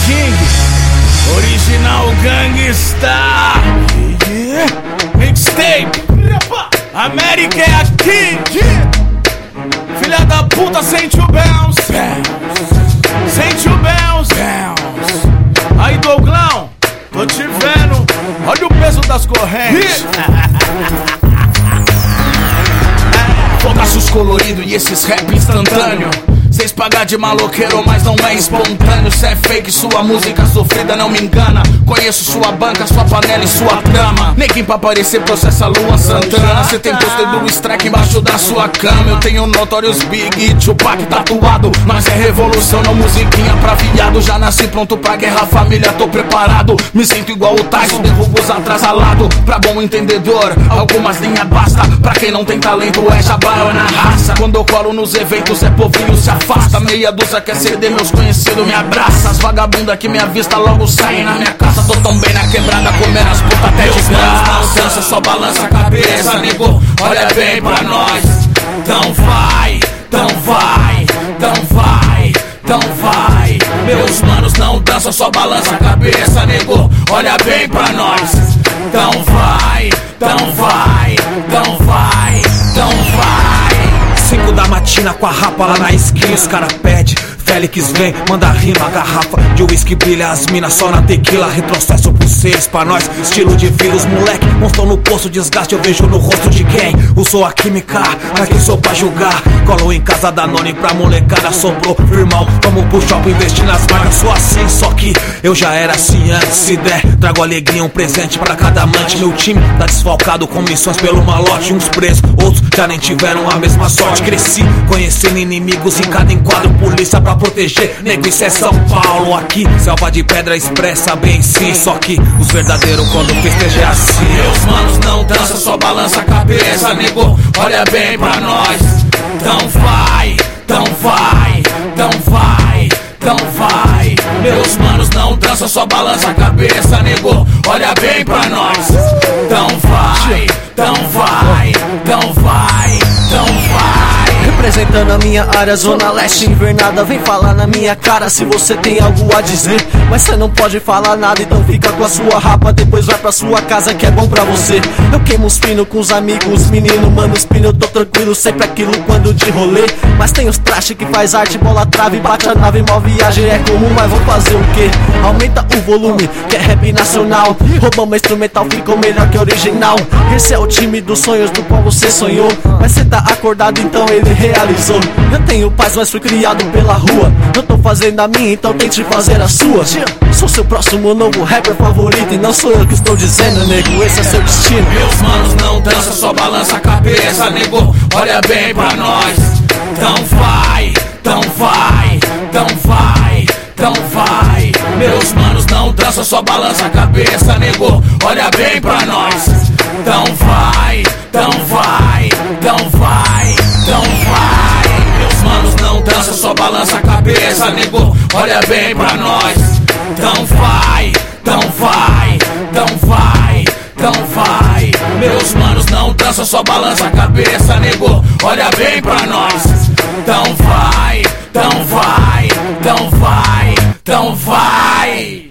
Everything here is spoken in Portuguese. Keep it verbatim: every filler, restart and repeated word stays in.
King, original gangsta, mixtape, América é aqui. Filha da puta, sente o bounce, sente o bounce. Aí, Douglão, tô te vendo, olha o peso das correntes. Fogaços coloridos e esses rap instantâneo. Cês pagar de maloqueiro, mas não é espontâneo. Cê é fake, sua música sofrida não me engana. Conheço sua banca, sua panela e sua trama. Neguinho pra aparecer processa Luan Santana. Cê tem pôster do strike embaixo da sua cama. Eu tenho Notorious Big e Tupac tatuado. Nós é revolução, não musiquinha pra viado. Já nasci pronto pra guerra, família, tô preparado. Me sinto igual o Tyson, derrubo os atrasalados. Pra bom entendedor, algumas linhas basta. Pra quem não tem talento é jabá, é na raça. Quando eu colo nos eventos é povinho se afasta. Meia dúzia quer ceder, meus conhecidos me abraça. As vagabundas que me avista logo saem na minha casa. Tô tão bem na quebrada, comendo as putas até de graça. Não dança, só balança a cabeça, nego, olha bem pra nós. Então vai, então vai, então vai, então vai. Meus manos não dançam, só balança a cabeça, nego, olha bem pra nós. Então vai, então vai, então vai, então vai. Cinco da matina com a rapa lá na esquina, os cara pede, Félix vem, manda rima, garrafa de uísque brilha, as minas só na tequila, retrocesso por seis pra nós, estilo de vírus, moleque, monstro no poço, desgaste eu vejo no rosto de quem usou a química, mas quem sou pra julgar, colo em casa da Noni pra molecada, sobrou, irmão, vamos pro shopping investir nas marcas, sou assim, só que eu já era assim antes, se der, trago alegria, um presente pra cada amante, meu time tá desfalcado com missões pelo malote, uns presos, outros já nem tiveram a mesma sorte, cresci conhecendo inimigos em cada enquadro, polícia pra proteger, nego, isso é São Paulo. Aqui, selva de pedra expressa bem sim. Só que os verdadeiros quando festeja é assim. Meus manos não dançam, só balança a cabeça, nego, olha bem pra nós. Então vai, então vai, então vai, então vai. Meus manos não dançam, só balança a cabeça, nego, olha bem pra nós. Então vai, então vai, então vai, então vai. Representando a minha área, Zona Leste invernada. Vem falar na minha cara se você tem algo a dizer. Mas cê não pode falar nada, então fica com a sua rapa. Depois vai pra sua casa que é bom pra você. Eu queimo os pinos com os amigos, menino, mano, os pinos, eu tô tranquilo, sempre aquilo quando de rolê. Mas tem os traste que faz arte, bola trave, bate a nave, mó viagem é comum. Mas vou fazer o quê? Aumenta o volume, que é rap nacional. Roubamos instrumental, ficou melhor que original. Esse é o time dos sonhos do qual você sonhou. Mas cê tá acordado, então ele realizou. Eu tenho paz, mas fui criado pela rua. Eu tô fazendo a minha, então tente fazer a sua. Sou seu próximo novo rapper favorito, e não sou eu que estou dizendo, nego, esse é seu destino. Meus manos não dançam, só balança a cabeça, nego, olha bem pra nós. Então vai, então vai, então vai, então vai. Meus manos não dançam, só balança a cabeça, nego, olha bem pra nós. Então vai, então vai, então vai, então vai. Meus manos não dançam, só balança a cabeça, nego, olha bem pra nós. Então vai, então vai, então vai, então vai. Meus manos não dançam, só balança a cabeça, nego, olha bem pra nós. Então vai, então vai, então vai, então vai.